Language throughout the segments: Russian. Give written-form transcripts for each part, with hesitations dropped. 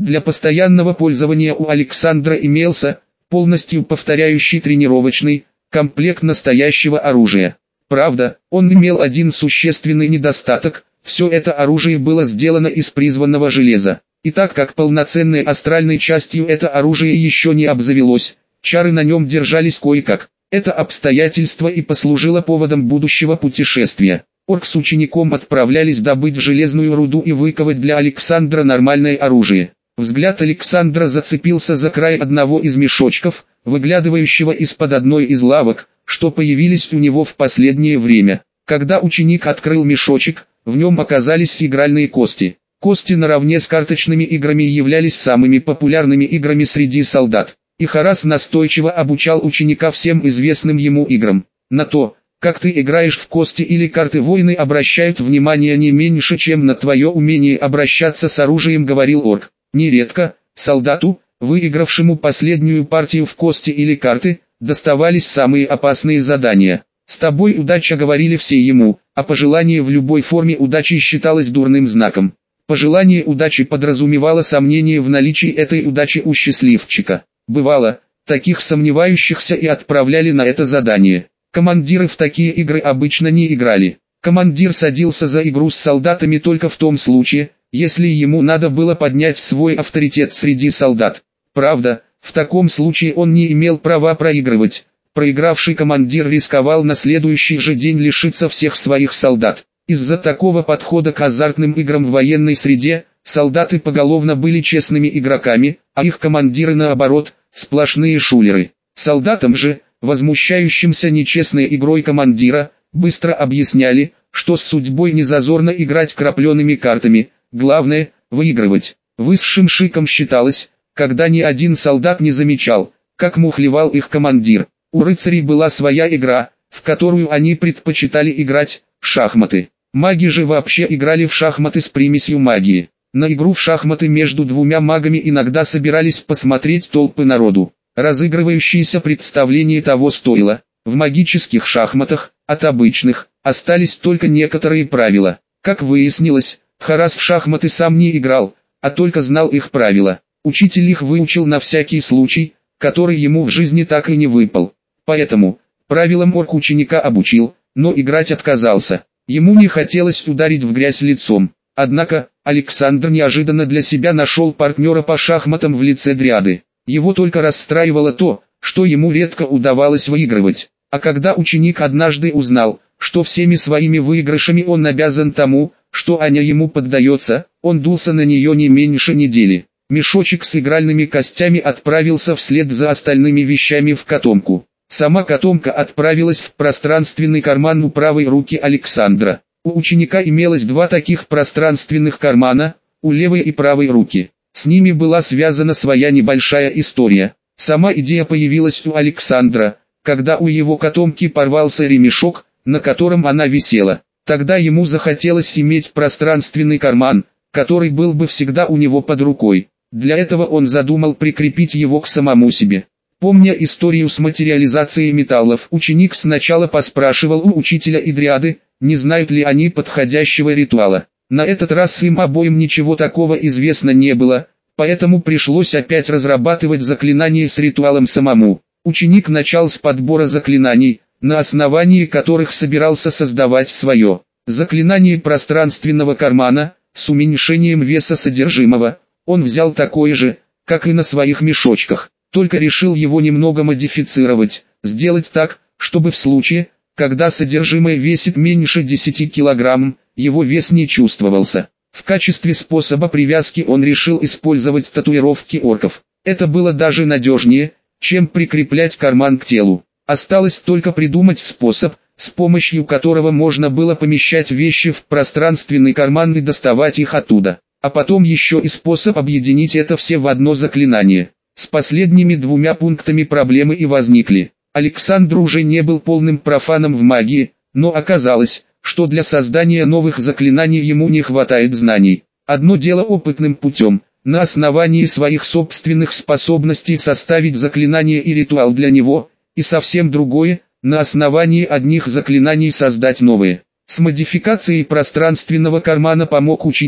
Для постоянного пользования у Александра имелся полностью повторяющий тренировочный комплект настоящего оружия. Правда, он имел один существенный недостаток: все это оружие было сделано из призванного железа. И так как полноценной астральной частью это оружие еще не обзавелось, чары на нем держались кое-как. Это обстоятельство и послужило поводом будущего путешествия. Орк с учеником отправлялись добыть железную руду и выковать для Александра нормальное оружие. Взгляд Александра зацепился за край одного из мешочков, выглядывающего из-под одной из лавок, что появились у него в последнее время. Когда ученик открыл мешочек, в нем оказались игральные кости. Кости наравне с карточными играми являлись самыми популярными играми среди солдат. И Харас настойчиво обучал ученика всем известным ему играм. На то, как ты играешь в кости или карты, воины обращают внимание не меньше, чем на твое умение обращаться с оружием, говорил орк. Нередко солдату, выигравшему последнюю партию в кости или карты, доставались самые опасные задания. «С тобой удача», говорили все ему, а пожелание в любой форме удачи считалось дурным знаком. Пожелание удачи подразумевало сомнение в наличии этой удачи у счастливчика. Бывало, таких сомневающихся и отправляли на это задание. Командиры в такие игры обычно не играли. Командир садился за игру с солдатами только в том случае, если ему надо было поднять свой авторитет среди солдат. Правда, в таком случае он не имел права проигрывать. Проигравший командир рисковал на следующий же день лишиться всех своих солдат. Из-за такого подхода к азартным играм в военной среде, солдаты поголовно были честными игроками, а их командиры, наоборот, сплошные шулеры. Солдатам же, возмущающимся нечестной игрой командира, быстро объясняли, что с судьбой не зазорно играть крапленными картами, главное – выигрывать. Высшим шиком считалось, когда ни один солдат не замечал, как мухлевал их командир. У рыцарей была своя игра, в которую они предпочитали играть – шахматы. Маги же вообще играли в шахматы с примесью магии. На игру в шахматы между двумя магами иногда собирались посмотреть толпы народу. Разыгрывающееся представление того стоило. В магических шахматах, от обычных, остались только некоторые правила. Как выяснилось, Харас в шахматы сам не играл, а только знал их правила. Учитель их выучил на всякий случай, который ему в жизни так и не выпал. Поэтому, правилам орк ученика обучил, но играть отказался. Ему не хотелось ударить в грязь лицом. Однако, Александр неожиданно для себя нашел партнера по шахматам в лице Дриады. Его только расстраивало то, что ему редко удавалось выигрывать. А когда ученик однажды узнал, что всеми своими выигрышами он обязан тому, что Аня ему поддается, он дулся на нее не меньше недели. Мешочек с игральными костями отправился вслед за остальными вещами в котомку. Сама котомка отправилась в пространственный карман у правой руки Александра. У ученика имелось два таких пространственных кармана, у левой и правой руки. С ними была связана своя небольшая история. Сама идея появилась у Александра, когда у его котомки порвался ремешок, на котором она висела. Тогда ему захотелось иметь пространственный карман, который был бы всегда у него под рукой. Для этого он задумал прикрепить его к самому себе. Помня историю с материализацией металлов, ученик сначала поспрашивал у учителя и Дриады, не знают ли они подходящего ритуала. На этот раз им обоим ничего такого известно не было, поэтому пришлось опять разрабатывать заклинания с ритуалом самому. Ученик начал с подбора заклинаний, на основании которых собирался создавать свое заклинание пространственного кармана, с уменьшением веса содержимого. Он взял такое же, как и на своих мешочках, только решил его немного модифицировать, сделать так, чтобы в случае, когда содержимое весит меньше 10 килограмм, его вес не чувствовался. В качестве способа привязки он решил использовать татуировки орков. Это было даже надежнее, чем прикреплять карман к телу. Осталось только придумать способ, с помощью которого можно было помещать вещи в пространственный карман и доставать их оттуда. А потом еще и способ объединить это все в одно заклинание. С последними двумя пунктами проблемы и возникли. Александр уже не был полным профаном в магии, но оказалось, что для создания новых заклинаний ему не хватает знаний. Одно дело опытным путем, на основании своих собственных способностей составить заклинание и ритуал для него, и совсем другое, на основании одних заклинаний создать новые. С модификацией пространственного кармана помог учитель,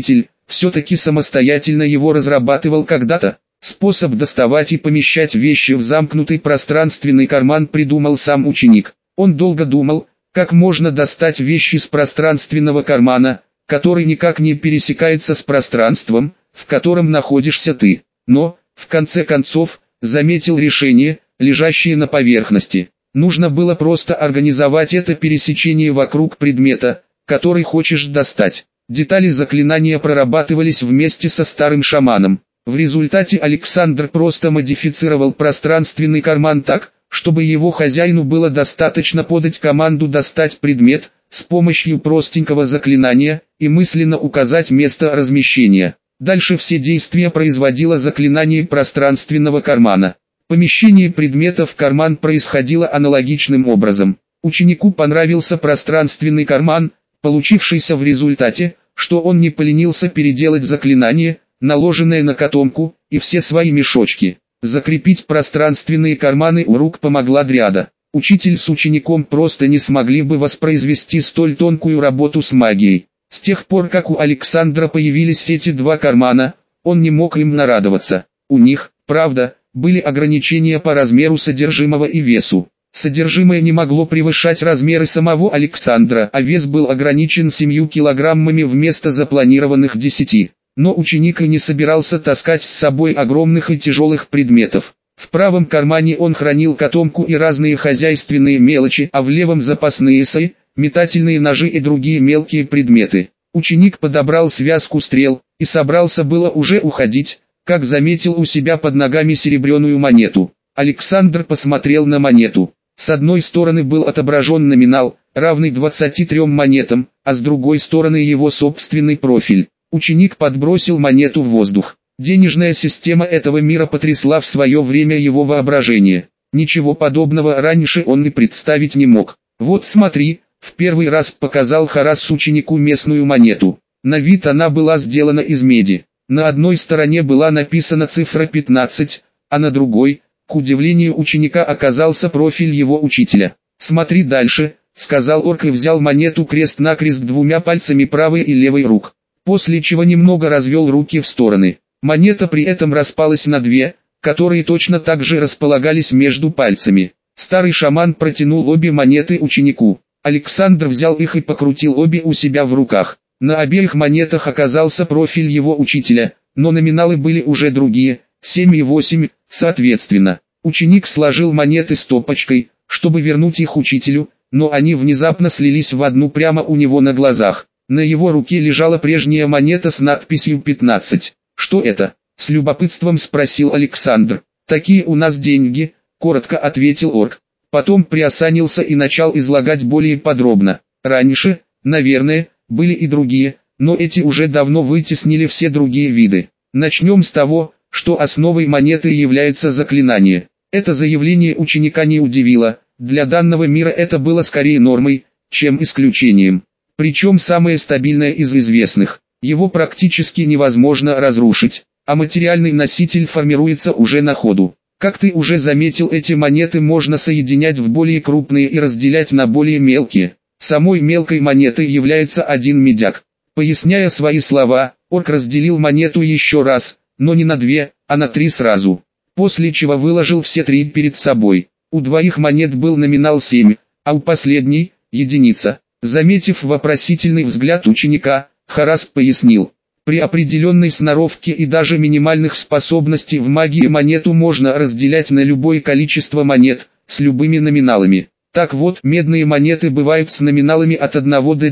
все-таки самостоятельно его разрабатывал когда-то. Способ доставать и помещать вещи в замкнутый пространственный карман придумал сам ученик. Он долго думал, как можно достать вещи из пространственного кармана, который никак не пересекается с пространством, в котором находишься ты. Но, в конце концов, заметил решение, лежащее на поверхности. Нужно было просто организовать это пересечение вокруг предмета, который хочешь достать. Детали заклинания прорабатывались вместе со старым шаманом. В результате Александр просто модифицировал пространственный карман так, чтобы его хозяину было достаточно подать команду достать предмет с помощью простенького заклинания и мысленно указать место размещения. Дальше все действия производило заклинание пространственного кармана. Помещение предмета в карман происходило аналогичным образом. Ученику понравился пространственный карман, получившийся в результате, что он не поленился переделать заклинание, наложенное на котомку, и все свои мешочки. Закрепить пространственные карманы у рук помогла дряда. Учитель с учеником просто не смогли бы воспроизвести столь тонкую работу с магией. С тех пор, как у Александра появились эти два кармана, он не мог им нарадоваться. У них, правда, были ограничения по размеру содержимого и весу. Содержимое не могло превышать размеры самого Александра, а вес был ограничен 7 килограммами вместо запланированных 10. Но ученик и не собирался таскать с собой огромных и тяжелых предметов. В правом кармане он хранил котомку и разные хозяйственные мелочи, а в левом запасные саи, метательные ножи и другие мелкие предметы. Ученик подобрал связку стрел, и собрался было уже уходить, как заметил у себя под ногами серебряную монету. Александр посмотрел на монету. С одной стороны был отображен номинал, равный 23 монетам, а с другой стороны его собственный профиль. Ученик подбросил монету в воздух. Денежная система этого мира потрясла в свое время его воображение. Ничего подобного раньше он и представить не мог. «Вот смотри», в первый раз показал Харас ученику местную монету. На вид она была сделана из меди. На одной стороне была написана цифра 15, а на другой, к удивлению ученика, оказался профиль его учителя. «Смотри дальше», — сказал орк и взял монету крест-накрест двумя пальцами правой и левой рук. После чего немного развел руки в стороны. Монета при этом распалась на две, которые точно так же располагались между пальцами. Старый шаман протянул обе монеты ученику. Александр взял их и покрутил обе у себя в руках. На обеих монетах оказался профиль его учителя, но номиналы были уже другие, 7 и 8, соответственно. Ученик сложил монеты стопочкой, чтобы вернуть их учителю, но они внезапно слились в одну прямо у него на глазах. На его руке лежала прежняя монета с надписью 15. «Что это?» — с любопытством спросил Александр. «Такие у нас деньги», — коротко ответил орк. Потом приосанился и начал излагать более подробно. Раньше, наверное, были и другие, но эти уже давно вытеснили все другие виды. Начнем с того, что основой монеты является заклинание. Это заявление ученика не удивило, для данного мира это было скорее нормой, чем исключением. Причем самое стабильное из известных. Его практически невозможно разрушить, а материальный носитель формируется уже на ходу. Как ты уже заметил, эти монеты можно соединять в более крупные и разделять на более мелкие. Самой мелкой монетой является один медяк. Поясняя свои слова, орк разделил монету еще раз, но не на две, а на 3 сразу. После чего выложил все 3 перед собой. У двоих монет был номинал 7, а у последней – единица. Заметив вопросительный взгляд ученика, Харас пояснил. При определенной сноровке и даже минимальных способностей в магии монету можно разделять на любое количество монет, с любыми номиналами. Так вот, медные монеты бывают с номиналами от 1 до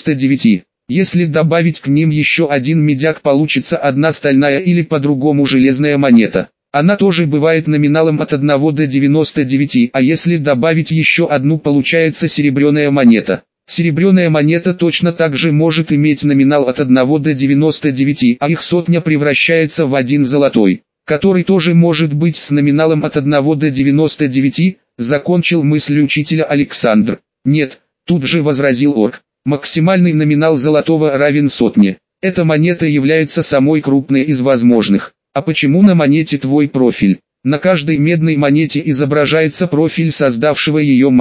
99. Если добавить к ним еще один медяк, получится одна стальная или по-другому железная монета. Она тоже бывает номиналом от 1 до 99, а если добавить еще одну, получается серебряная монета. Серебряная монета точно так же может иметь номинал от 1 до 99, а их сотня превращается в 1 золотой, который тоже может быть с номиналом от 1 до 99, закончил мысль учителя Александр. Нет, тут же возразил орк, максимальный номинал золотого равен сотне. Эта монета является самой крупной из возможных. А почему на монете твой профиль? На каждой медной монете изображается профиль создавшего ее мага.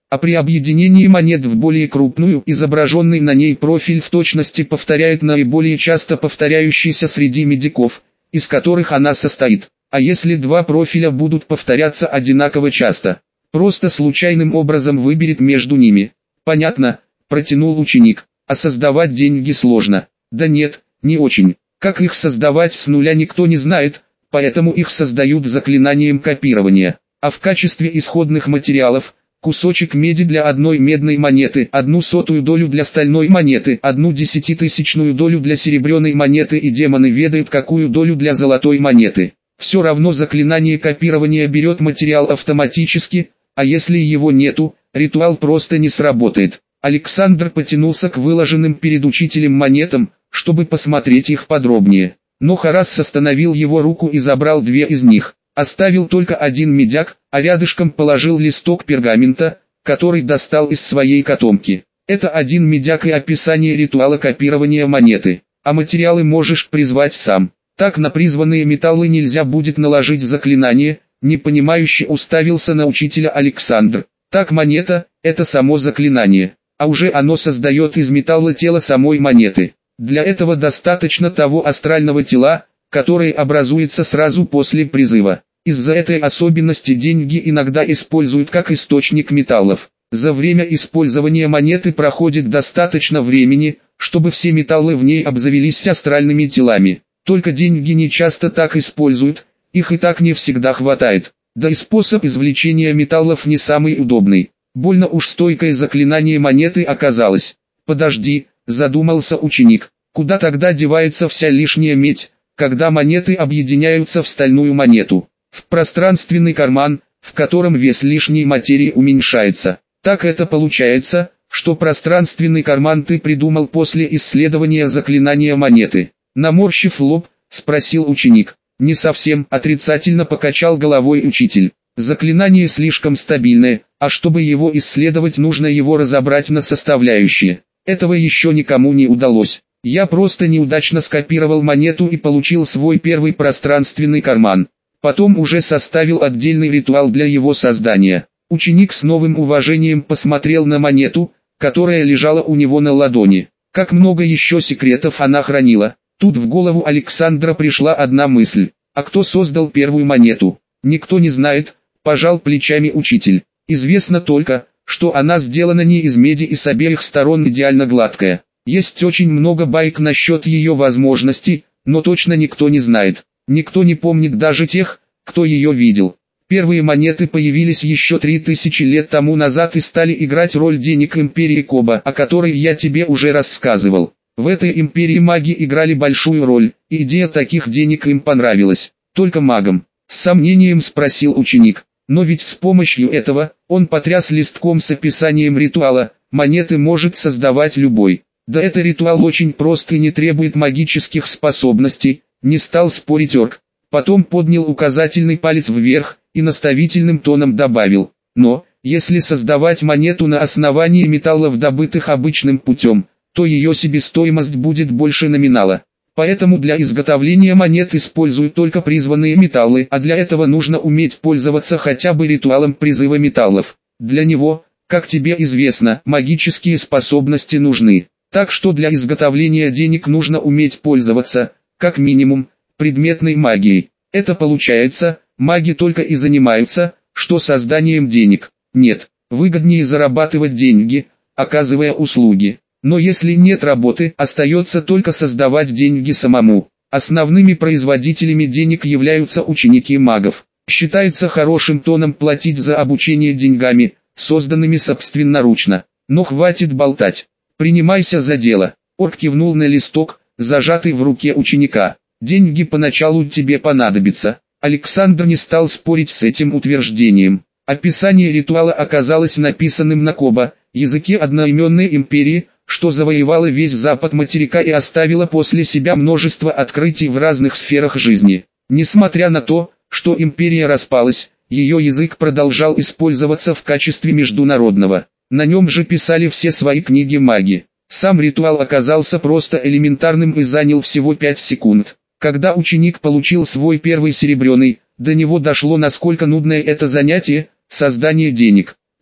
а при объединении монет в более крупную изображенный на ней профиль в точности повторяет наиболее часто повторяющийся среди медиков, из которых она состоит. А если два профиля будут повторяться одинаково часто, просто случайным образом выберет между ними. Понятно, протянул ученик. А создавать деньги сложно. Да нет, не очень. Как их создавать с нуля никто не знает, поэтому их создают заклинанием копирования. А в качестве исходных материалов, кусочек меди для одной медной монеты, 1/100 долю для стальной монеты, 1/100000 долю для серебряной монеты и демоны ведают какую долю для золотой монеты. Все равно заклинание копирования берет материал автоматически, а если его нету, ритуал просто не сработает. Александр потянулся к выложенным перед учителем монетам, чтобы посмотреть их подробнее. Но Харас остановил его руку и забрал две из них. Оставил только один медяк, а рядышком положил листок пергамента, который достал из своей котомки. Это один медяк и описание ритуала копирования монеты, а материалы можешь призвать сам. Так на призванные металлы нельзя будет наложить заклинание, непонимающе уставился на учителя Александр. Так монета – это само заклинание, а уже оно создает из металла тело самой монеты. Для этого достаточно того астрального тела, которое образуется сразу после призыва. Из-за этой особенности деньги иногда используют как источник металлов. За время использования монеты проходит достаточно времени, чтобы все металлы в ней обзавелись астральными телами. Только деньги не часто так используют, их и так не всегда хватает. Да и способ извлечения металлов не самый удобный. Больно уж стойкое заклинание монеты оказалось. «Подожди», — задумался ученик, — «куда тогда девается вся лишняя медь, когда монеты объединяются в стальную монету?» «В пространственный карман, в котором вес лишней материи уменьшается». Так это получается, что пространственный карман ты придумал после исследования заклинания монеты. Наморщив лоб, спросил ученик. Не совсем, отрицательно покачал головой учитель. Заклинание слишком стабильное, а чтобы его исследовать, нужно его разобрать на составляющие. Этого еще никому не удалось. Я просто неудачно скопировал монету и получил свой первый пространственный карман. Потом уже составил отдельный ритуал для его создания. Ученик с новым уважением посмотрел на монету, которая лежала у него на ладони. Как много еще секретов она хранила. Тут в голову Александра пришла одна мысль. А кто создал первую монету? Никто не знает, пожал плечами учитель. Известно только, что она сделана не из меди и с обеих сторон идеально гладкая. Есть очень много байк насчет ее возможностей, но точно никто не знает. Никто не помнит даже тех, кто ее видел. Первые монеты появились еще 3000 лет тому назад и стали играть роль денег империи Коба, о которой я тебе уже рассказывал. В этой империи маги играли большую роль, и идея таких денег им понравилась. Только магам. С сомнением спросил ученик. Но ведь с помощью этого, он потряс листком с описанием ритуала, монеты может создавать любой. Да это ритуал очень прост и не требует магических способностей, не стал спорить орк. Потом поднял указательный палец вверх и наставительным тоном добавил. Но, если создавать монету на основании металлов, добытых обычным путем, то ее себестоимость будет больше номинала. Поэтому для изготовления монет используют только призванные металлы, а для этого нужно уметь пользоваться хотя бы ритуалом призыва металлов. Для него, как тебе известно, магические способности нужны. Так что для изготовления денег нужно уметь пользоваться, как минимум, предметной магией. Это получается, маги только и занимаются, что созданием денег. Нет, выгоднее зарабатывать деньги, оказывая услуги. Но если нет работы, остается только создавать деньги самому. Основными производителями денег являются ученики магов. Считается хорошим тоном платить за обучение деньгами, созданными собственноручно. Но хватит болтать. Принимайся за дело. Орк кивнул на листок, зажатый в руке ученика. Деньги поначалу тебе понадобятся. Александр не стал спорить с этим утверждением. Описание ритуала оказалось написанным на Коба, языке одноименной империи, что завоевала весь запад материка и оставила после себя множество открытий в разных сферах жизни. Несмотря на то, что империя распалась, ее язык продолжал использоваться в качестве международного. На нем же писали все свои книги маги. Сам ритуал оказался просто элементарным и занял всего 5 секунд. Когда ученик получил свой первый серебряный, до него дошло, насколько нудное это занятие – создание денег.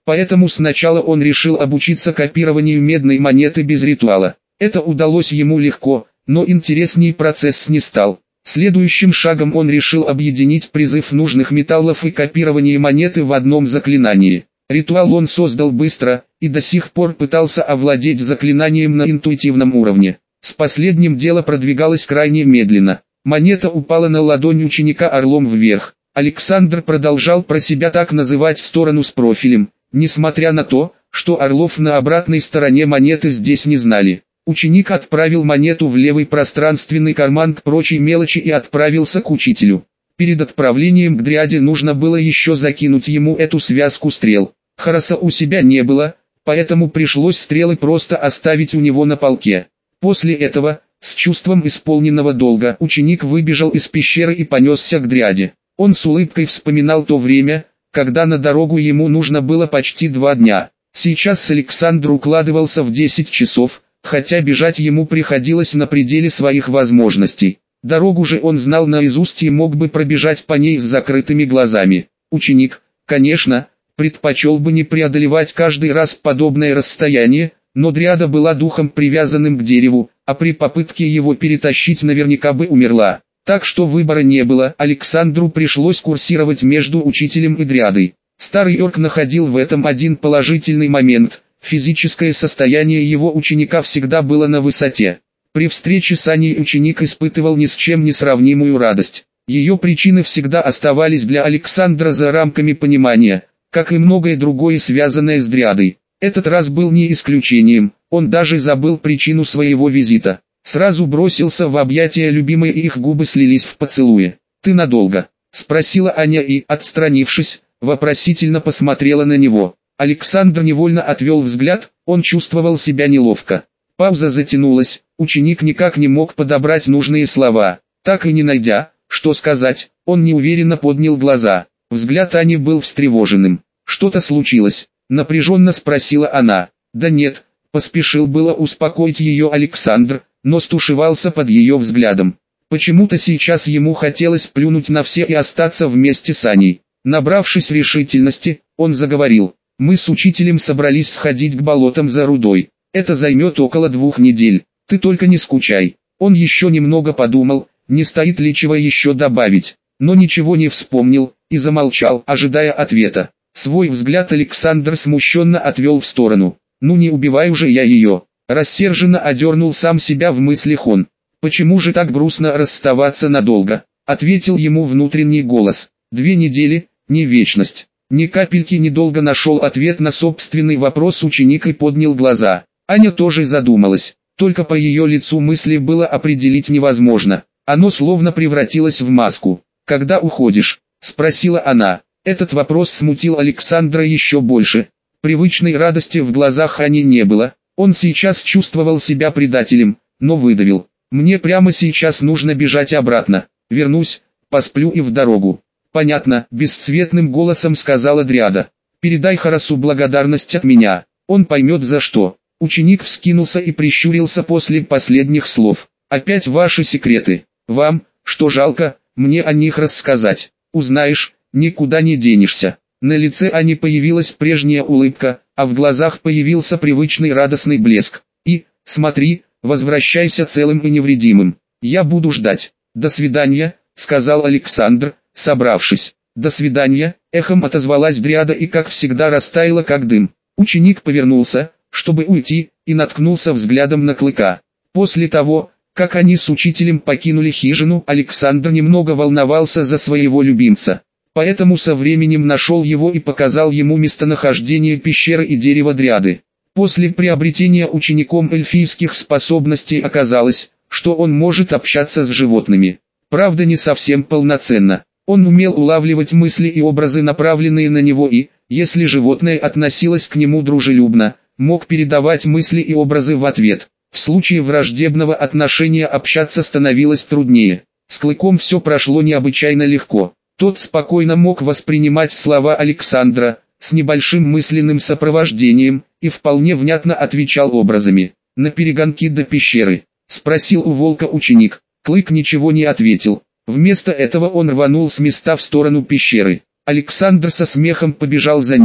Поэтому сначала он решил обучиться копированию медной монеты без ритуала. Это удалось ему легко, но интересней процесс не стал. Следующим шагом он решил объединить призыв нужных металлов и копирование монеты в одном заклинании. Ритуал он создал быстро, и до сих пор пытался овладеть заклинанием на интуитивном уровне. С последним дело продвигалось крайне медленно. Монета упала на ладонь ученика орлом вверх. Александр продолжал про себя так называть сторону с профилем, несмотря на то, что орлов на обратной стороне монеты здесь не знали. Ученик отправил монету в левый пространственный карман к прочей мелочи и отправился к учителю. Перед отправлением к дряде нужно было еще закинуть ему эту связку стрел. Хараса у себя не было, поэтому пришлось стрелы просто оставить у него на полке. После этого, с чувством исполненного долга, ученик выбежал из пещеры и понесся к дряде. Он с улыбкой вспоминал то время, когда на дорогу ему нужно было почти 2 дня. Сейчас Александр укладывался в 10 часов, хотя бежать ему приходилось на пределе своих возможностей. Дорогу же он знал наизусть и мог бы пробежать по ней с закрытыми глазами. Ученик, конечно, предпочел бы не преодолевать каждый раз подобное расстояние, но дряда была духом привязанным к дереву, а при попытке его перетащить наверняка бы умерла. Так что выбора не было, Александру пришлось курсировать между учителем и дрядой. Старый орк находил в этом один положительный момент. Физическое состояние его ученика всегда было на высоте. При встрече с Аней ученик испытывал ни с чем не сравнимую радость. Ее причины всегда оставались для Александра за рамками понимания, как и многое другое, связанное с дрядой. Этот раз был не исключением, он даже забыл причину своего визита. Сразу бросился в объятия любимой и их губы слились в поцелуе. «Ты надолго?» – спросила Аня и, отстранившись, вопросительно посмотрела на него. Александр невольно отвел взгляд, он чувствовал себя неловко. Пауза затянулась, ученик никак не мог подобрать нужные слова. Так и не найдя, что сказать, он неуверенно поднял глаза. Взгляд Ани был встревоженным. «Что-то случилось?» – напряженно спросила она. «Да нет», – поспешил было успокоить ее Александр, но стушевался под ее взглядом. Почему-то сейчас ему хотелось плюнуть на все и остаться вместе с Аней. Набравшись решительности, он заговорил. «Мы с учителем собрались сходить к болотам за рудой. Это займет около 2 недель. Ты только не скучай». Он еще немного подумал, не стоит ли чего еще добавить, но ничего не вспомнил, и замолчал, ожидая ответа. Свой взгляд Александр смущенно отвел в сторону. «Ну не убиваю же я ее». Рассерженно одернул сам себя в мыслях он. «Почему же так грустно расставаться надолго?» Ответил ему внутренний голос. 2 недели, не вечность. Ни капельки недолго нашел ответ на собственный вопрос ученик и поднял глаза. Аня тоже задумалась, только по ее лицу мысли было определить невозможно. Оно словно превратилось в маску. «Когда уходишь?» – спросила она. Этот вопрос смутил Александра еще больше. Привычной радости в глазах Ани не было. Он сейчас чувствовал себя предателем, но выдавил. «Мне прямо сейчас нужно бежать обратно. Вернусь, посплю и в дорогу». «Понятно», – бесцветным голосом сказала дряда. «Передай Харасу благодарность от меня, он поймет за что». Ученик вскинулся и прищурился после последних слов. «Опять ваши секреты. Вам, что жалко, мне о них рассказать. Узнаешь, никуда не денешься». На лице Ани появилась прежняя улыбка, а в глазах появился привычный радостный блеск. «И, смотри, возвращайся целым и невредимым. Я буду ждать». «До свидания», – сказал Александр, собравшись. «До свидания», – эхом отозвалась дряда и как всегда растаяла как дым. Ученик повернулся, чтобы уйти, и наткнулся взглядом на Клыка. После того, как они с учителем покинули хижину, Александр немного волновался за своего любимца. Поэтому со временем нашел его и показал ему местонахождение пещеры и дерева дряды. После приобретения учеником эльфийских способностей оказалось, что он может общаться с животными. Правда, не совсем полноценно. Он умел улавливать мысли и образы, направленные на него, и, если животное относилось к нему дружелюбно, мог передавать мысли и образы в ответ. В случае враждебного отношения общаться становилось труднее. С Клыком все прошло необычайно легко. Тот спокойно мог воспринимать слова Александра, с небольшим мысленным сопровождением, и вполне внятно отвечал образами. «На перегонки до пещеры?» – спросил у волка ученик. Клык ничего не ответил. Вместо этого он рванул с места в сторону пещеры. Александр со смехом побежал за ним.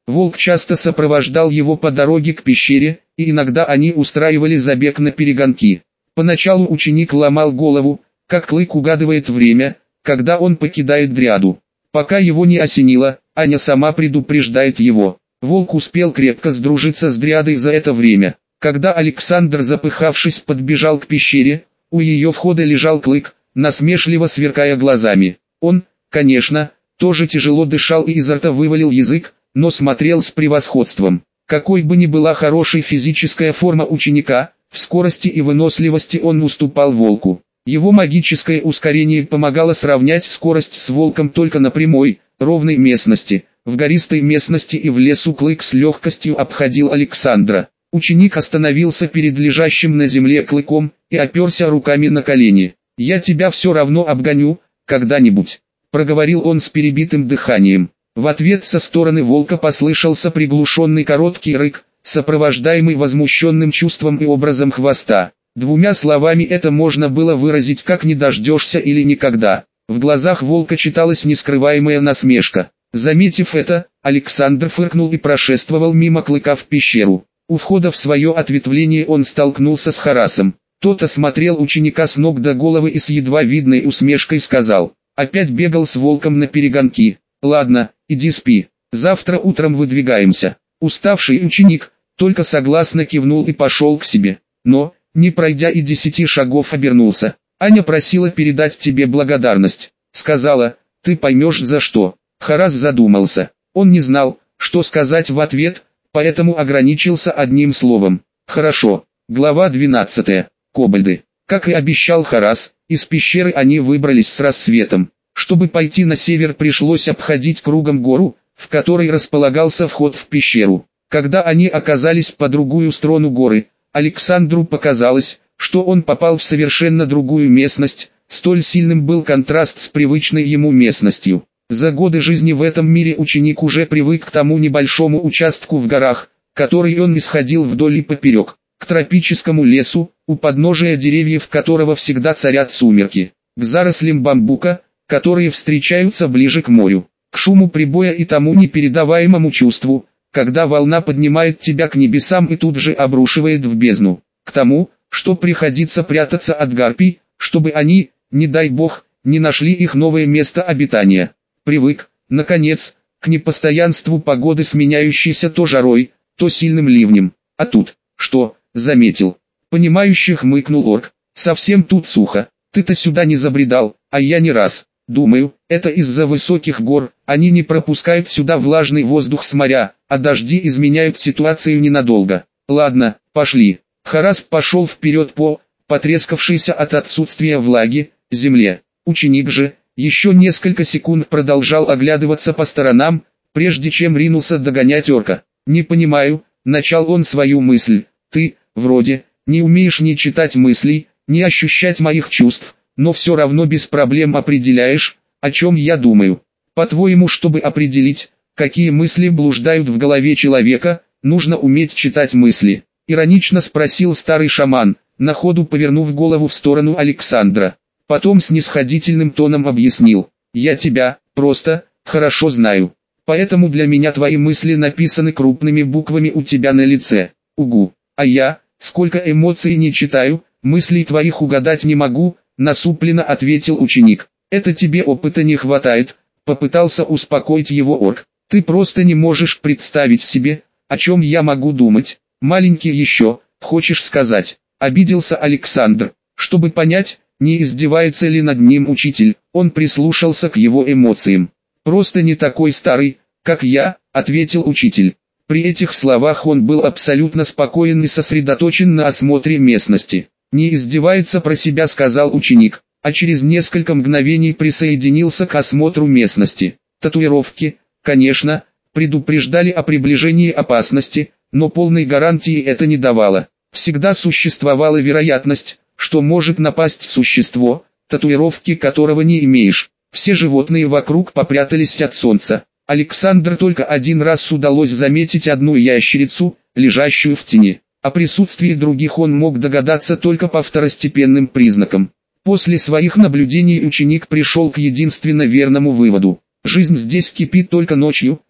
Волк часто сопровождал его по дороге к пещере, и иногда они устраивали забег на перегонки. Поначалу ученик ломал голову, как Клык угадывает время, когда он покидает дряду. Пока его не осенило, Аня сама предупреждает его. Волк успел крепко сдружиться с дрядой за это время. Когда Александр, запыхавшись, подбежал к пещере, у ее входа лежал Клык, насмешливо сверкая глазами. Он, конечно, тоже тяжело дышал и изо рта вывалил язык, но смотрел с превосходством. Какой бы ни была хорошей физическая форма ученика, в скорости и выносливости он уступал волку. Его магическое ускорение помогало сравнять скорость с волком только на прямой, ровной местности. В гористой местности и в лесу Клык с легкостью обходил Александра. Ученик остановился перед лежащим на земле Клыком и оперся руками на колени. «Я тебя все равно обгоню, когда-нибудь», — проговорил он с перебитым дыханием. В ответ со стороны волка послышался приглушенный короткий рык, сопровождаемый возмущенным чувством и образом хвоста. Двумя словами это можно было выразить как «не дождешься» или «никогда». В глазах волка читалась нескрываемая насмешка. Заметив это, Александр фыркнул и прошествовал мимо Клыка в пещеру. У входа в свое ответвление он столкнулся с Харасом. Тот осмотрел ученика с ног до головы и с едва видной усмешкой сказал: «Опять бегал с волком на перегонки. Ладно, иди спи, завтра утром выдвигаемся». Уставший ученик только согласно кивнул и пошел к себе. Но, не пройдя и 10 шагов, обернулся. «Аня просила передать тебе благодарность. Сказала, ты поймешь за что». Харас задумался. Он не знал, что сказать в ответ, поэтому ограничился одним словом: «Хорошо». Глава 12. Кобальды. Как и обещал Харас, из пещеры они выбрались с рассветом. Чтобы пойти на север, пришлось обходить кругом гору, в которой располагался вход в пещеру. Когда они оказались по другую сторону горы, Александру показалось, что он попал в совершенно другую местность, столь сильным был контраст с привычной ему местностью. За годы жизни в этом мире ученик уже привык к тому небольшому участку в горах, который он исходил вдоль и поперек, к тропическому лесу, у подножия деревьев которого всегда царят сумерки, к зарослям бамбука, которые встречаются ближе к морю, к шуму прибоя и тому непередаваемому чувству, когда волна поднимает тебя к небесам и тут же обрушивает в бездну, к тому, что приходится прятаться от гарпий, чтобы они, не дай бог, не нашли их новое место обитания. Привык, наконец, к непостоянству погоды, сменяющейся то жарой, то сильным ливнем. А тут, что, заметил? Понимающе хмыкнул орк. Совсем тут сухо. Ты-то сюда не забредал, а я не раз. Думаю, это из-за высоких гор, они не пропускают сюда влажный воздух с моря, а дожди изменяют ситуацию ненадолго. Ладно, пошли. Харас пошел вперед по потрескавшейся от отсутствия влаги земле. Ученик же еще несколько секунд продолжал оглядываться по сторонам, прежде чем ринулся догонять орка. «Не понимаю», — начал он свою мысль, «ты, вроде, не умеешь ни читать мыслей, ни ощущать моих чувств, но все равно без проблем определяешь, о чем я думаю. По-твоему, чтобы определить, какие мысли блуждают в голове человека, нужно уметь читать мысли?» — иронично спросил старый шаман, на ходу повернув голову в сторону Александра. Потом снисходительным тоном объяснил: «Я тебя, просто, хорошо знаю. Поэтому для меня твои мысли написаны крупными буквами у тебя на лице. Угу. А я, сколько эмоций не читаю, мыслей твоих угадать не могу», — насупленно ответил ученик. «Это тебе опыта не хватает», — попытался успокоить его орк. «Ты просто не можешь представить себе, о чем я могу думать. Маленький еще, хочешь сказать?» — обиделся Александр. Чтобы понять, не издевается ли над ним учитель, он прислушался к его эмоциям. «Просто не такой старый, как я», — ответил учитель. При этих словах он был абсолютно спокоен и сосредоточен на осмотре местности. «Не издевается», — про себя сказал ученик, а через несколько мгновений присоединился к осмотру местности. Татуировки, конечно, предупреждали о приближении опасности, но полной гарантии это не давало. Всегда существовала вероятность, что может напасть существо, татуировки которого не имеешь. Все животные вокруг попрятались от солнца. Александр только один раз удалось заметить одну ящерицу, лежащую в тени. О присутствии других он мог догадаться только по второстепенным признакам. После своих наблюдений ученик пришел к единственно верному выводу. Жизнь здесь кипит только ночью,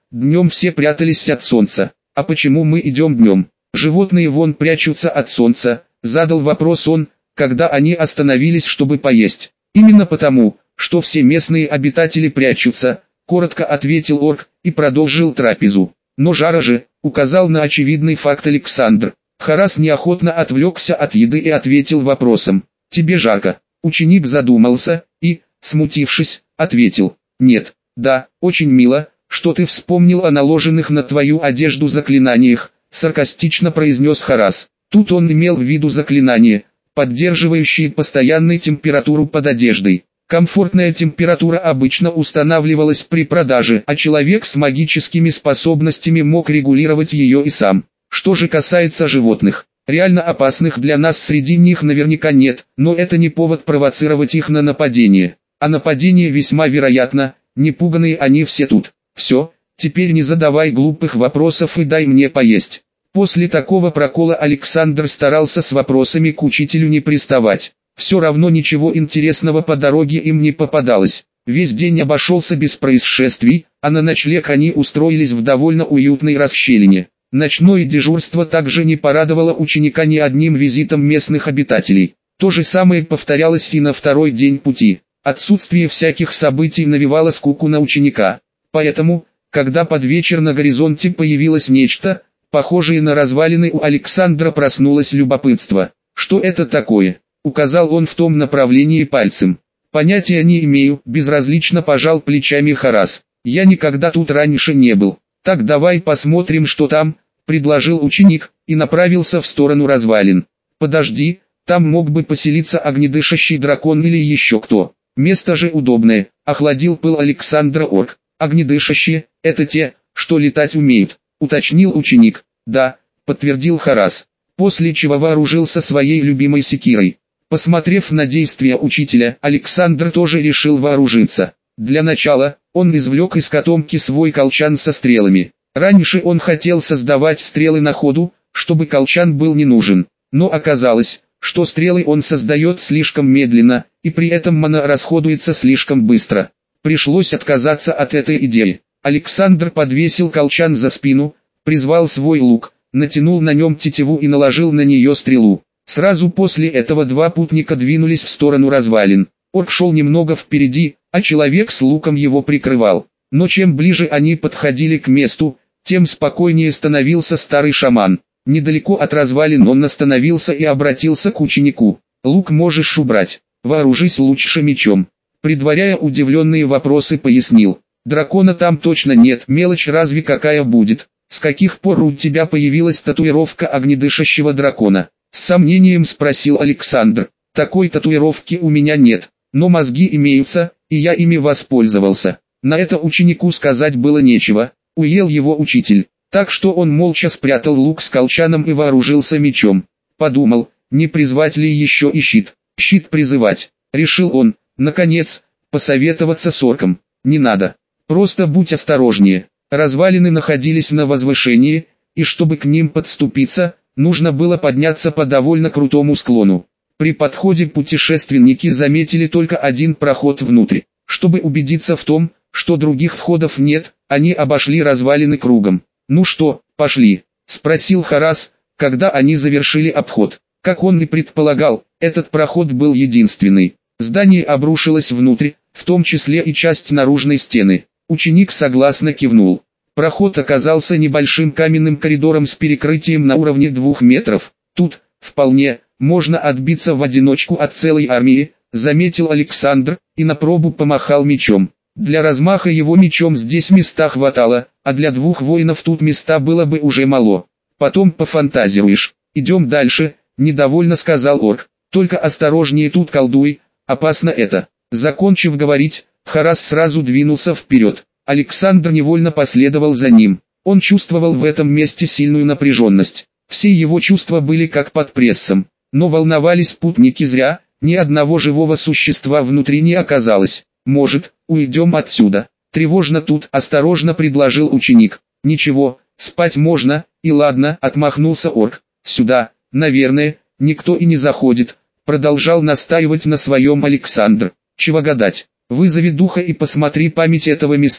Днем все прятались от солнца. А почему мы идем днем? Животные вон прячутся от солнца, задал вопрос он, когда они остановились, чтобы поесть. Именно потому, что все местные обитатели прячутся, коротко ответил орк и продолжил трапезу. Но жара же, указал на очевидный факт Александр. Харас неохотно отвлекся от еды и ответил вопросом. Тебе жарко? Ученик задумался и, смутившись, ответил. Нет. Да, очень мило, что ты вспомнил о наложенных на твою одежду заклинаниях, саркастично произнес Харас. Тут он имел в виду заклинания, поддерживающие постоянную температуру под одеждой. Комфортная температура обычно устанавливалась при продаже, а человек с магическими способностями мог регулировать ее и сам. Что же касается животных, реально опасных для нас среди них наверняка нет, но это не повод провоцировать их на нападение. А нападение весьма вероятно, не пуганые они все тут. Все, теперь не задавай глупых вопросов и дай мне поесть. После такого прокола Александр старался с вопросами к учителю не приставать. Все равно ничего интересного по дороге им не попадалось. Весь день обошелся без происшествий, а на ночлег они устроились в довольно уютной расщелине. Ночное дежурство также не порадовало ученика ни одним визитом местных обитателей. То же самое повторялось и на второй день пути. Отсутствие всяких событий навевало скуку на ученика. Поэтому, когда под вечер на горизонте появилось нечто, похожее на развалины, у Александра проснулось любопытство. Что это такое? Указал он в том направлении пальцем. Понятия не имею, безразлично пожал плечами Харас. Я никогда тут раньше не был. Так давай посмотрим, что там, предложил ученик, и направился в сторону развалин. Подожди, там мог бы поселиться огнедышащий дракон или еще кто. Место же удобное, охладил пыл Александра орк. Огнедышащие, это те, что летать умеют, уточнил ученик. Да, подтвердил Харас, после чего вооружился своей любимой секирой. Посмотрев на действия учителя, Александр тоже решил вооружиться. Для начала, он извлек из котомки свой колчан со стрелами. Раньше он хотел создавать стрелы на ходу, чтобы колчан был не нужен. Но оказалось, что стрелы он создает слишком медленно, и при этом мана расходуется слишком быстро. Пришлось отказаться от этой идеи. Александр подвесил колчан за спину, призвал свой лук, натянул на нем тетиву и наложил на нее стрелу. Сразу после этого два путника двинулись в сторону развалин. Орк шел немного впереди, а человек с луком его прикрывал. Но чем ближе они подходили к месту, тем спокойнее становился старый шаман. Недалеко от развалин он остановился и обратился к ученику. «Лук можешь убрать, вооружись лучше мечом». Предваряя удивленные вопросы, пояснил. «Дракона там точно нет, мелочь разве какая будет? С каких пор у тебя появилась татуировка огнедышащего дракона?» С сомнением спросил Александр. «Такой татуировки у меня нет, но мозги имеются, и я ими воспользовался». На это ученику сказать было нечего, уел его учитель. Так что он молча спрятал лук с колчаном и вооружился мечом. Подумал, не призвать ли еще и щит. Щит призывать, решил он, наконец, посоветоваться с орком. Не надо, просто будь осторожнее. Развалины находились на возвышении, и чтобы к ним подступиться, нужно было подняться по довольно крутому склону. При подходе путешественники заметили только один проход внутрь. Чтобы убедиться в том, что других входов нет, они обошли развалины кругом. «Ну что, пошли?» – спросил Харас, когда они завершили обход. Как он и предполагал, этот проход был единственный. Здание обрушилось внутрь, в том числе и часть наружной стены. Ученик согласно кивнул. Проход оказался небольшим каменным коридором с перекрытием на уровне 2 метров. Тут, вполне, можно отбиться в одиночку от целой армии, заметил Александр, и на пробу помахал мечом. Для размаха его мечом здесь места хватало, а для 2 воинов тут места было бы уже мало. Потом пофантазируешь. Идем дальше, недовольно сказал орк. Только осторожнее тут колдуй, опасно это. Закончив говорить, Харас сразу двинулся вперед. Александр невольно последовал за ним. Он чувствовал в этом месте сильную напряженность. Все его чувства были как под прессом. Но волновались путники зря, ни одного живого существа внутри не оказалось. «Может, уйдем отсюда?» «Тревожно тут», — осторожно предложил ученик. «Ничего, спать можно, и ладно», — отмахнулся орк. «Сюда, наверное, никто и не заходит», — продолжал настаивать на своем Александр. «Чего гадать? Вызови духа и посмотри память этого места»,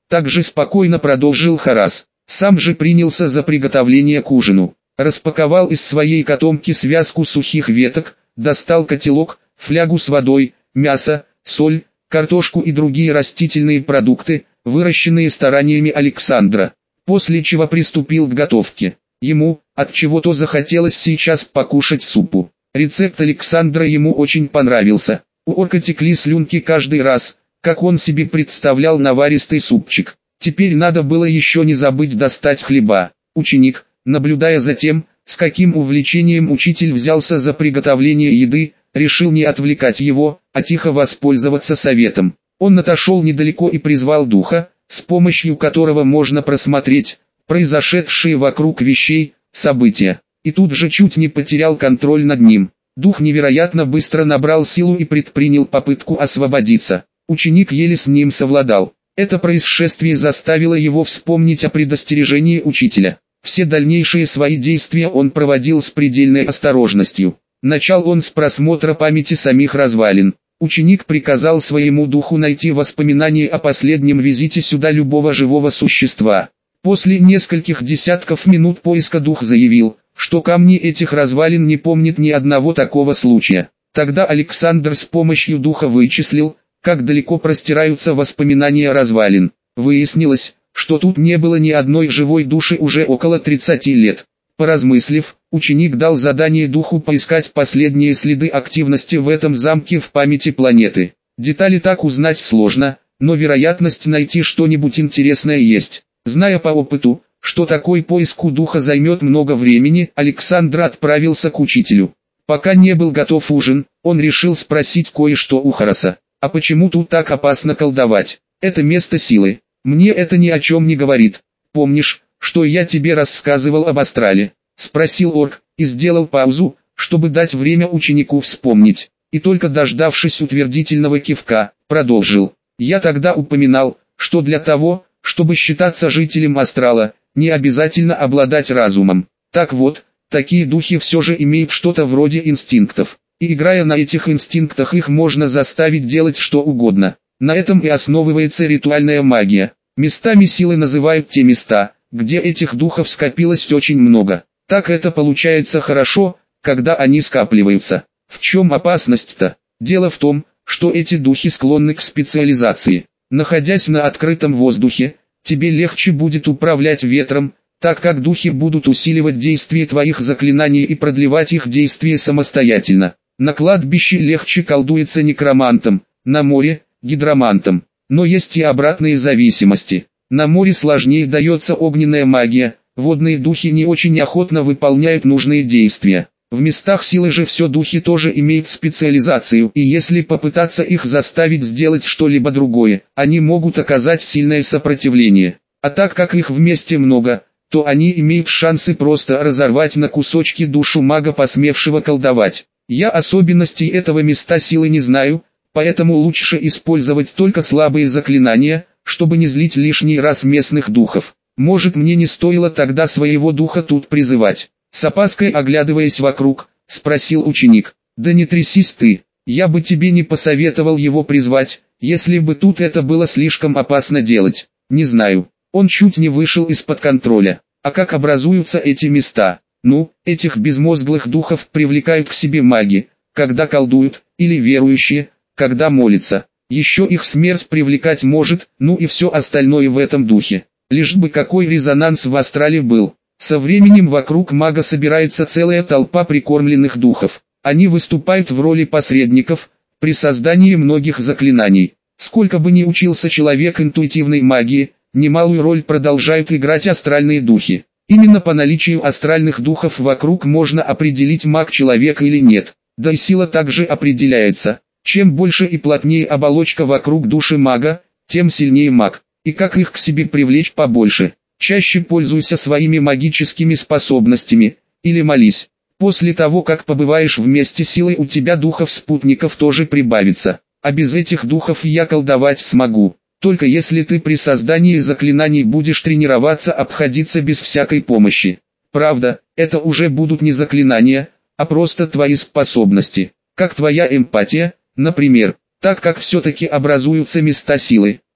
Также спокойно продолжил Харас. Сам же принялся за приготовление к ужину. Распаковал из своей котомки связку сухих веток, достал котелок, флягу с водой, мясо, соль, картошку и другие растительные продукты, выращенные стараниями Александра. После чего приступил к готовке. Ему, от чего-то захотелось сейчас покушать супу. Рецепт Александра ему очень понравился. У орка текли слюнки каждый раз, как он себе представлял наваристый супчик. Теперь надо было еще не забыть достать хлеба. Ученик, наблюдая за тем, с каким увлечением учитель взялся за приготовление еды, решил не отвлекать его, а тихо воспользоваться советом. Он отошел недалеко и призвал духа, с помощью которого можно просмотреть произошедшие вокруг вещей, события. И тут же чуть не потерял контроль над ним. Дух невероятно быстро набрал силу и предпринял попытку освободиться. Ученик еле с ним совладал. Это происшествие заставило его вспомнить о предостережении учителя. Все дальнейшие свои действия он проводил с предельной осторожностью. Начал он с просмотра памяти самих развалин. Ученик приказал своему духу найти воспоминания о последнем визите сюда любого живого существа. После нескольких десятков минут поиска дух заявил, что камни этих развалин не помнят ни одного такого случая. Тогда Александр с помощью духа вычислил, как далеко простираются воспоминания развалин. Выяснилось, что тут не было ни одной живой души уже около 30 лет. Поразмыслив, ученик дал задание духу поискать последние следы активности в этом замке в памяти планеты. Детали так узнать сложно, но вероятность найти что-нибудь интересное есть. Зная по опыту, что такой поиск у духа займет много времени, Александр отправился к учителю. Пока не был готов ужин, он решил спросить кое-что у Хараса. «А почему тут так опасно колдовать? Это место силы. Мне это ни о чем не говорит. Помнишь, что я тебе рассказывал об астрале?» — спросил орк, и сделал паузу, чтобы дать время ученику вспомнить. И только дождавшись утвердительного кивка, продолжил. «Я тогда упоминал, что для того, чтобы считаться жителем астрала, не обязательно обладать разумом. Так вот, такие духи все же имеют что-то вроде инстинктов. И играя на этих инстинктах, их можно заставить делать что угодно. На этом и основывается ритуальная магия. Местами силы называют те места, где этих духов скопилось очень много. Так это получается хорошо, когда они скапливаются. В чем опасность-то? Дело в том, что эти духи склонны к специализации. Находясь на открытом воздухе, тебе легче будет управлять ветром, так как духи будут усиливать действие твоих заклинаний и продлевать их действие самостоятельно. На кладбище легче колдуется некромантом, на море – гидромантом. Но есть и обратные зависимости. На море сложнее дается огненная магия, водные духи не очень охотно выполняют нужные действия. В местах силы же все духи тоже имеют специализацию, и если попытаться их заставить сделать что-либо другое, они могут оказать сильное сопротивление. А так как их вместе много, то они имеют шансы просто разорвать на кусочки душу мага, посмевшего колдовать. Я особенностей этого места силы не знаю, поэтому лучше использовать только слабые заклинания, чтобы не злить лишний раз местных духов. Может, мне не стоило тогда своего духа тут призывать? С опаской оглядываясь вокруг, спросил ученик. Да не трясись ты, я бы тебе не посоветовал его призвать, если бы тут это было слишком опасно делать. Не знаю, он чуть не вышел из-под контроля. А как образуются эти места? Ну, этих безмозглых духов привлекают к себе маги, когда колдуют, или верующие, когда молятся. Еще их смерть привлекать может, ну и все остальное в этом духе. Лишь бы какой резонанс в астрале был. Со временем вокруг мага собирается целая толпа прикормленных духов. Они выступают в роли посредников, при создании многих заклинаний. Сколько бы ни учился человек интуитивной магии, немалую роль продолжают играть астральные духи. Именно по наличию астральных духов вокруг можно определить, маг человек или нет. Да и сила также определяется. Чем больше и плотнее оболочка вокруг души мага, тем сильнее маг. И как их к себе привлечь побольше? Чаще пользуйся своими магическими способностями, или молись. После того, как побываешь вместе силой, у тебя духов-спутников тоже прибавится. А без этих духов я колдовать смогу. Только если ты при создании заклинаний будешь тренироваться обходиться без всякой помощи. Правда, это уже будут не заклинания, а просто твои способности. Как твоя эмпатия, например. Так как все-таки образуются места силы.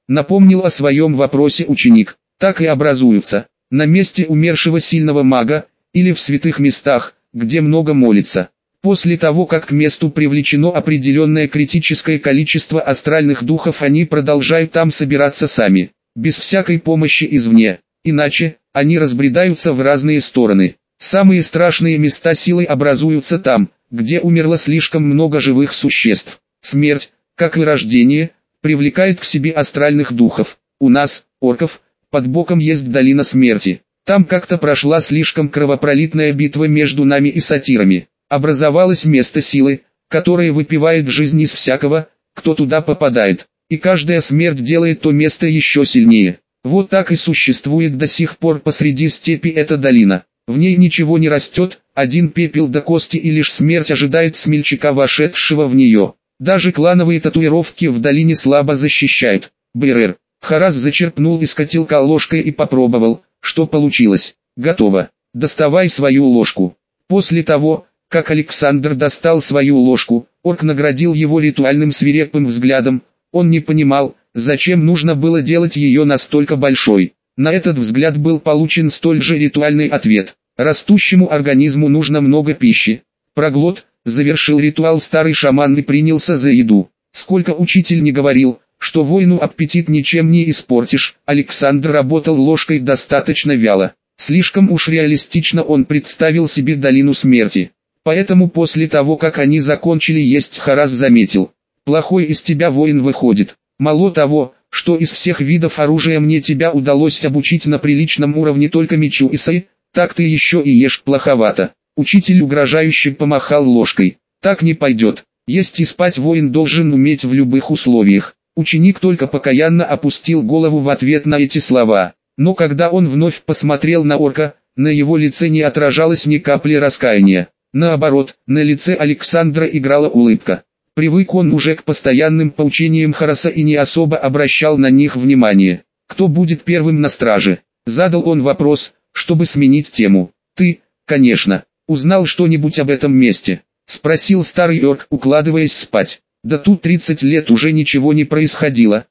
Напомнил о своем вопросе ученик. Так и образуются. На месте умершего сильного мага, или в святых местах, где много молится. После того, как к месту привлечено определенное критическое количество астральных духов, они продолжают там собираться сами, без всякой помощи извне. Иначе, они разбредаются в разные стороны. Самые страшные места силы образуются там, где умерло слишком много живых существ. Смерть, как и рождение, привлекает к себе астральных духов. У нас, орков, под боком есть долина смерти. Там как-то прошла слишком кровопролитная битва между нами и сатирами. Образовалось место силы, которое выпивает жизнь из всякого, кто туда попадает. И каждая смерть делает то место еще сильнее. Вот так и существует до сих пор посреди степи эта долина. В ней ничего не растет, один пепел до кости, и лишь смерть ожидает смельчака, вошедшего в нее. Даже клановые татуировки в долине слабо защищают. БРР. Харас зачерпнул из котелка ложкой и попробовал, что получилось. Готово. Доставай свою ложку. После того, как Александр достал свою ложку, орк наградил его ритуальным свирепым взглядом. Он не понимал, зачем нужно было делать ее настолько большой. На этот взгляд был получен столь же ритуальный ответ. Растущему организму нужно много пищи. Проглот, завершил ритуал старый шаман и принялся за еду. Сколько учитель не говорил, что воину аппетит ничем не испортишь, Александр работал ложкой достаточно вяло. Слишком уж реалистично он представил себе долину смерти. Поэтому после того, как они закончили есть, Харас заметил: «Плохой из тебя воин выходит. Мало того, что из всех видов оружия мне тебя удалось обучить на приличном уровне только мечу и сай, так ты еще и ешь плоховато». Учитель угрожающе помахал ложкой. «Так не пойдет. Есть и спать воин должен уметь в любых условиях». Ученик только покаянно опустил голову в ответ на эти слова. Но когда он вновь посмотрел на орка, на его лице не отражалось ни капли раскаяния. Наоборот, на лице Александра играла улыбка. Привык он уже к постоянным поучениям Хараса и не особо обращал на них внимание. «Кто будет первым на страже?» Задал он вопрос, чтобы сменить тему. «Ты, конечно, узнал что-нибудь об этом месте?» Спросил старый орк, укладываясь спать. «Да тут 30 лет уже ничего не происходило.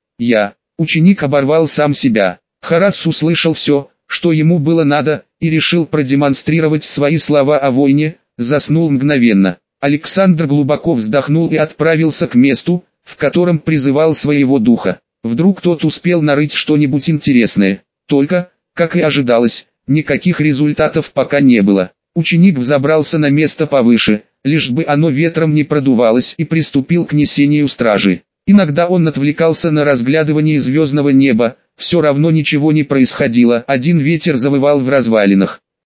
Ученик оборвал сам себя. Харас услышал все, что ему было надо, и решил продемонстрировать свои слова о войне. Заснул мгновенно. Александр глубоко вздохнул и отправился к месту, в котором призывал своего духа. Вдруг тот успел нарыть что-нибудь интересное. Только, как и ожидалось, никаких результатов пока не было. Ученик взобрался на место повыше, лишь бы оно ветром не продувалось, и приступил к несению стражи. Иногда он отвлекался на разглядывание звездного неба, все равно ничего не происходило, один ветер завывал в развалинах.